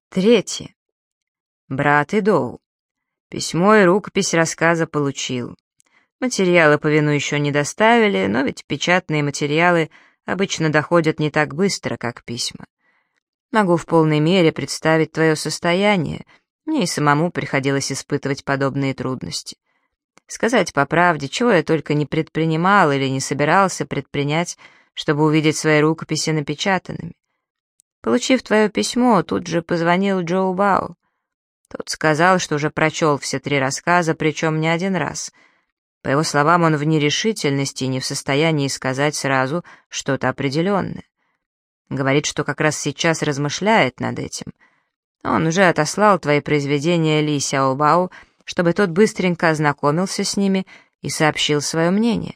Третье. Брат Идоу. Письмо и рукопись рассказа получил. Материалы по вину еще не доставили, но ведь печатные материалы обычно доходят не так быстро, как письма. Могу в полной мере представить твое состояние. Мне и самому приходилось испытывать подобные трудности. Сказать по правде, чего я только не предпринимал или не собирался предпринять, чтобы увидеть свои рукописи напечатанными. Получив твое письмо, тут же позвонил Джоу Бао. Тот сказал, что уже прочел все 3 рассказа, причем не один раз. По его словам, он в нерешительности и не в состоянии сказать сразу что-то определенное. Говорит, что как раз сейчас размышляет над этим. Он уже отослал твои произведения Ли Сяобао, чтобы тот быстренько ознакомился с ними и сообщил свое мнение.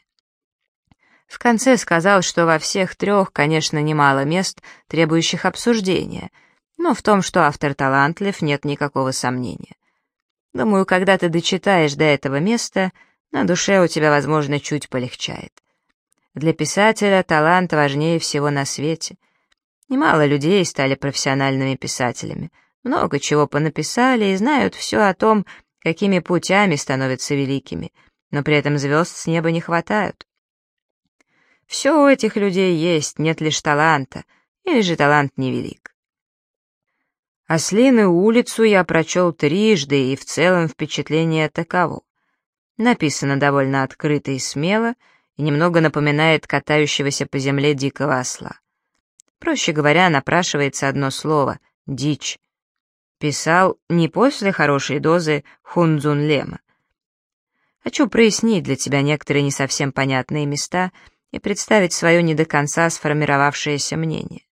В конце сказал, что во всех 3, конечно, немало мест, требующих обсуждения, но в том, что автор талантлив, нет никакого сомнения. Думаю, когда ты дочитаешь до этого места, на душе у тебя, возможно, чуть полегчает. Для писателя талант важнее всего на свете. Немало людей стали профессиональными писателями, много чего понаписали и знают все о том, какими путями становятся великими, но при этом звезд с неба не хватают. Все у этих людей есть, нет лишь таланта, или же талант невелик. «Ослиную улицу» я прочел 3 и в целом впечатление таково. Написано довольно открыто и смело, и немного напоминает катающегося по земле дикого осла. Проще говоря, напрашивается одно слово — дичь. Писал не после хорошей дозы хунцзунлема. Хочу прояснить для тебя некоторые не совсем понятные места и представить свое не до конца сформировавшееся мнение.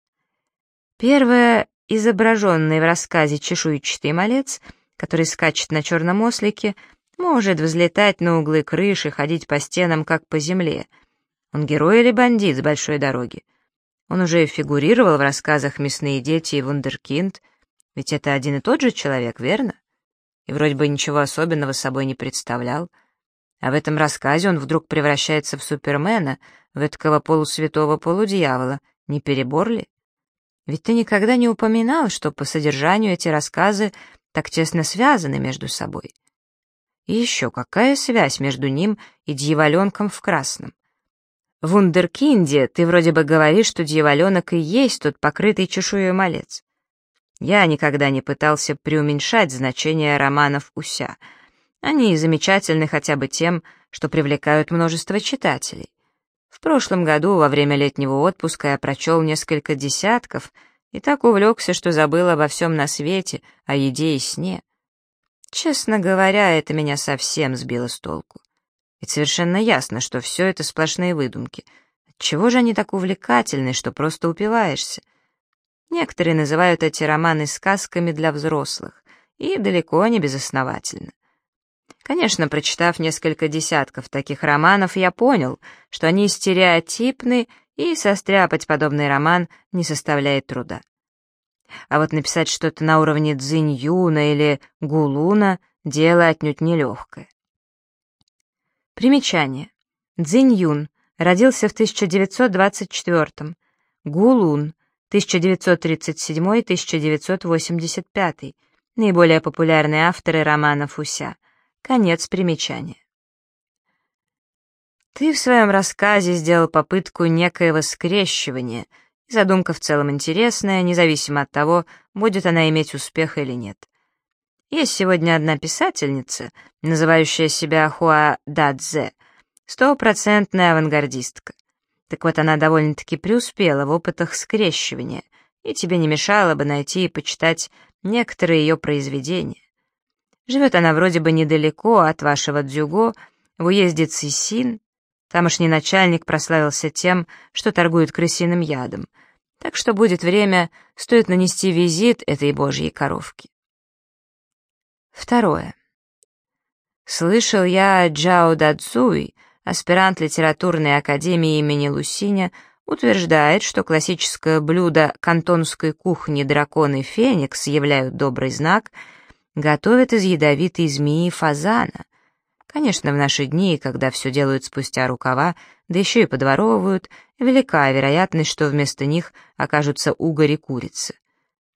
Первое — изображенный в рассказе чешуйчатый малец, который скачет на черном ослике, может взлетать на углы крыши, ходить по стенам, как по земле. Он герой или бандит с большой дороги? Он уже фигурировал в рассказах «Мясные дети» и «Вундеркинд», ведь это один и тот же человек, верно? И вроде бы ничего особенного собой не представлял. А в этом рассказе он вдруг превращается в Супермена, в эткого полусвятого полудьявола. Не перебор ли? Ведь ты никогда не упоминал, что по содержанию эти рассказы так тесно связаны между собой. И еще какая связь между ним и дьяволенком в красном? В «Вундеркинде» ты вроде бы говоришь, что дьяволенок и есть тот покрытый чешуей малец. Я никогда не пытался преуменьшать значение романов Уся. Они замечательны хотя бы тем, что привлекают множество читателей. В прошлом году, во время летнего отпуска, я прочел несколько десятков и так увлекся, что забыл обо всем на свете, о еде и сне. Честно говоря, это меня совсем сбило с толку. Ведь совершенно ясно, что все это сплошные выдумки. Отчего же они так увлекательны, что просто упиваешься? Некоторые называют эти романы сказками для взрослых, и далеко не безосновательно. Конечно, прочитав несколько десятков таких романов, я понял, что они стереотипны, и состряпать подобный роман не составляет труда. А вот написать что-то на уровне Цзиньюна или Гулуна — дело отнюдь нелегкое. Примечание. Цзиньюн родился в 1924, Гулун — 1937-1985, наиболее популярные авторы романов Уся. Конец примечания. Ты в своем рассказе сделал попытку некоего скрещивания, и задумка в целом интересная, независимо от того, будет она иметь успех или нет. Есть сегодня одна писательница, называющая себя Хуа Дадзе, стопроцентная авангардистка. Так вот, она довольно-таки преуспела в опытах скрещивания, и тебе не мешало бы найти и почитать некоторые ее произведения. Живет она вроде бы недалеко от вашего Дзюго, в уезде Цисин. Тамошний начальник прославился тем, что торгует крысиным ядом, так что будет время, стоит нанести визит этой божьей коровке. Второе. Слышал я, Джао Дацзуй, аспирант литературной академии имени Лусиня, утверждает, что классическое блюдо кантонской кухни дракон и феникс являют добрый знак, готовят из ядовитой змеи фазана. Конечно, в наши дни, когда все делают спустя рукава, да еще и подворовывают, велика вероятность, что вместо них окажутся угорь и курицы.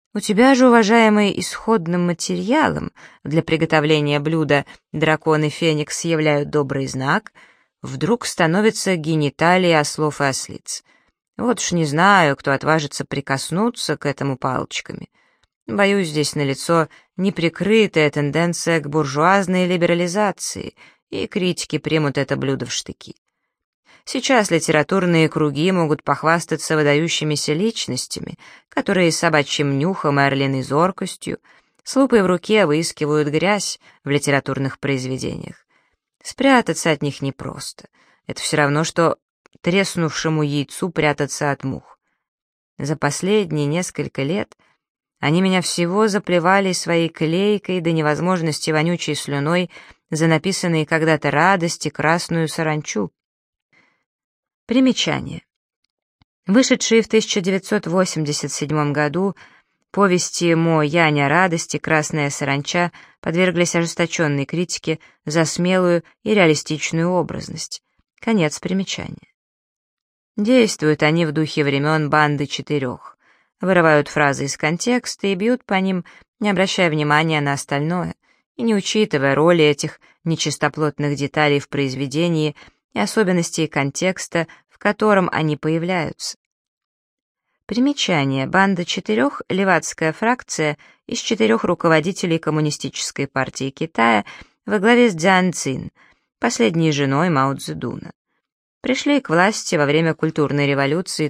У тебя же, уважаемый, исходным материалом для приготовления блюда дракон и феникс являют добрый знак, вдруг становятся гениталии ослов и ослиц. Вот уж не знаю, кто отважится прикоснуться к этому палочками. Боюсь, здесь налицо неприкрытая тенденция к буржуазной либерализации, и критики примут это блюдо в штыки. Сейчас литературные круги могут похвастаться выдающимися личностями, которые с собачьим нюхом и орлиной зоркостью, с лупой в руке выискивают грязь в литературных произведениях. Спрятаться от них непросто. Это все равно, что треснувшему яйцу прятаться от мух. За последние несколько лет они меня всего заплевали своей клейкой до невозможности вонючей слюной за написанные когда-то радости красную саранчу. Примечание. Вышедшие в 1987 году повести Мо Яня «Радости», «Красная саранча» подверглись ожесточенной критике за смелую и реалистичную образность. Конец примечания. Действуют они в духе времен банды четырех. Вырывают фразы из контекста и бьют по ним, не обращая внимания на остальное, и не учитывая роли этих нечистоплотных деталей в произведении и особенностей контекста, в котором они появляются. Примечание. Банда четырех — левацкая фракция из 4 руководителей Коммунистической партии Китая во главе с Цзян Цин, последней женой Мао Цзэдуна. Пришли к власти во время культурной революции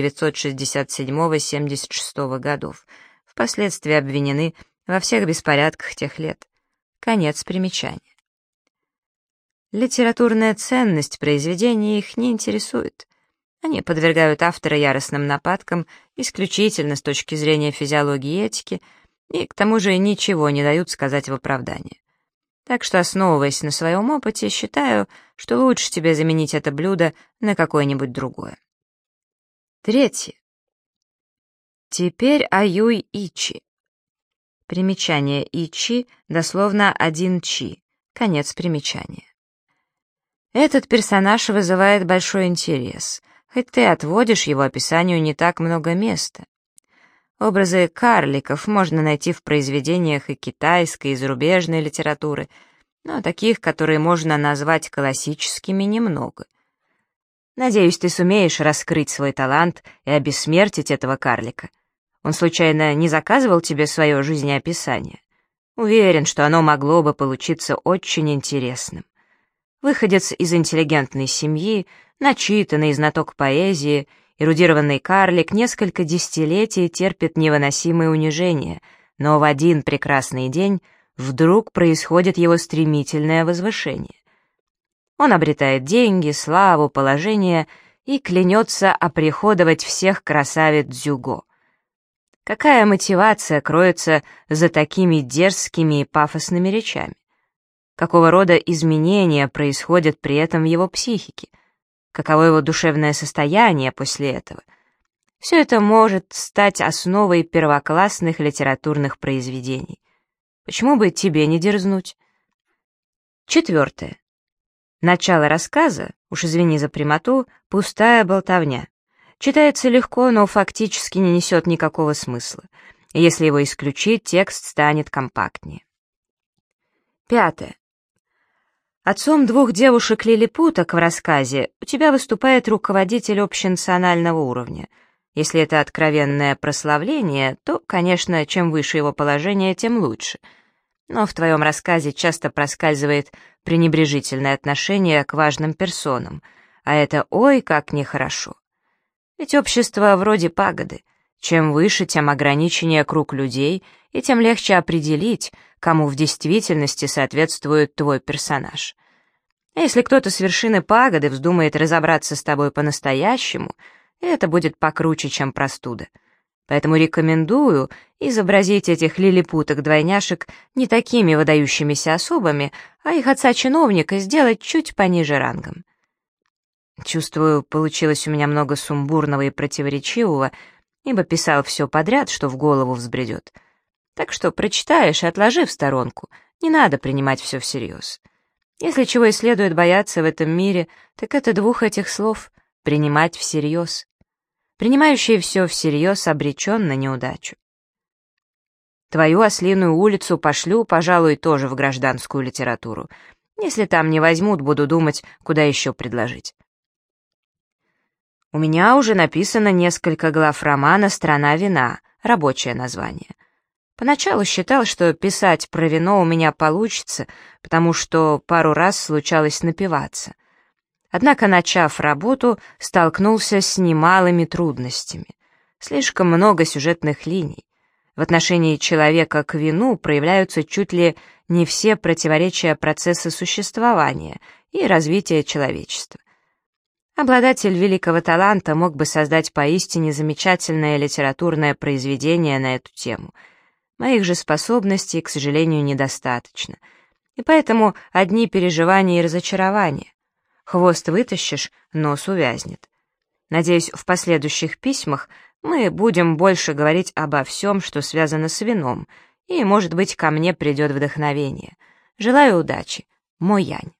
1967-76 годов, впоследствии обвинены во всех беспорядках тех лет. Конец примечания. Литературная ценность произведения их не интересует. Они подвергают автора яростным нападкам исключительно с точки зрения физиологии и этики, и к тому же ничего не дают сказать в оправдание. Так что, основываясь на своем опыте, считаю, что лучше тебе заменить это блюдо на какое-нибудь другое. Третье. Теперь Аюй Ичи. Примечание Ичи, дословно один чи. Конец примечания. Этот персонаж вызывает большой интерес, хоть ты отводишь его описанию не так много места. Образы карликов можно найти в произведениях и китайской, и зарубежной литературы, но таких, которые можно назвать классическими, немного. Надеюсь, ты сумеешь раскрыть свой талант и обессмертить этого карлика. Он случайно не заказывал тебе свое жизнеописание? Уверен, что оно могло бы получиться очень интересным. Выходец из интеллигентной семьи, начитанный знаток поэзии, эрудированный карлик несколько десятилетий терпит невыносимые унижения, но в один прекрасный день вдруг происходит его стремительное возвышение. Он обретает деньги, славу, положение и клянется оприходовать всех красавиц Дзюго. Какая мотивация кроется за такими дерзкими и пафосными речами? Какого рода изменения происходят при этом в его психике? Каково его душевное состояние после этого? Все это может стать основой первоклассных литературных произведений. Почему бы тебе не дерзнуть? Четвертое. Начало рассказа, уж извини за прямоту, пустая болтовня. Читается легко, но фактически не несет никакого смысла. Если его исключить, текст станет компактнее. Пятое. Отцом 2 девушек-лилипуток в рассказе у тебя выступает руководитель общенационального уровня. Если это откровенное прославление, то, конечно, чем выше его положение, тем лучше. Но в твоем рассказе часто проскальзывает пренебрежительное отношение к важным персонам, а это ой как нехорошо. Ведь общество вроде пагоды. Чем выше, тем ограниченнее круг людей, и тем легче определить, кому в действительности соответствует твой персонаж. А если кто-то с вершины пагоды вздумает разобраться с тобой по-настоящему, это будет покруче, чем простуда. Поэтому рекомендую изобразить этих лилипуток-двойняшек не такими выдающимися особами, а их отца-чиновника сделать чуть пониже рангом. Чувствую, получилось у меня много сумбурного и противоречивого, ибо писал все подряд, что в голову взбредет. Так что прочитаешь и отложи в сторонку, не надо принимать все всерьез. Если чего и следует бояться в этом мире, так это 2 этих слов — принимать всерьез. Принимающий все всерьез обречен на неудачу. Твою «Ослиную улицу» пошлю, пожалуй, тоже в гражданскую литературу. Если там не возьмут, буду думать, куда еще предложить. У меня уже написано несколько глав романа «Страна вина», рабочее название. Поначалу считал, что писать про вино у меня получится, потому что пару раз случалось напиваться. Однако, начав работу, столкнулся с немалыми трудностями. Слишком много сюжетных линий. В отношении человека к вину проявляются чуть ли не все противоречия процесса существования и развития человечества. Обладатель великого таланта мог бы создать поистине замечательное литературное произведение на эту тему. Моих же способностей, к сожалению, недостаточно. И поэтому одни переживания и разочарования. Хвост вытащишь, нос увязнет. Надеюсь, в последующих письмах мы будем больше говорить обо всем, что связано с вином, и, может быть, ко мне придет вдохновение. Желаю удачи. Мо Янь.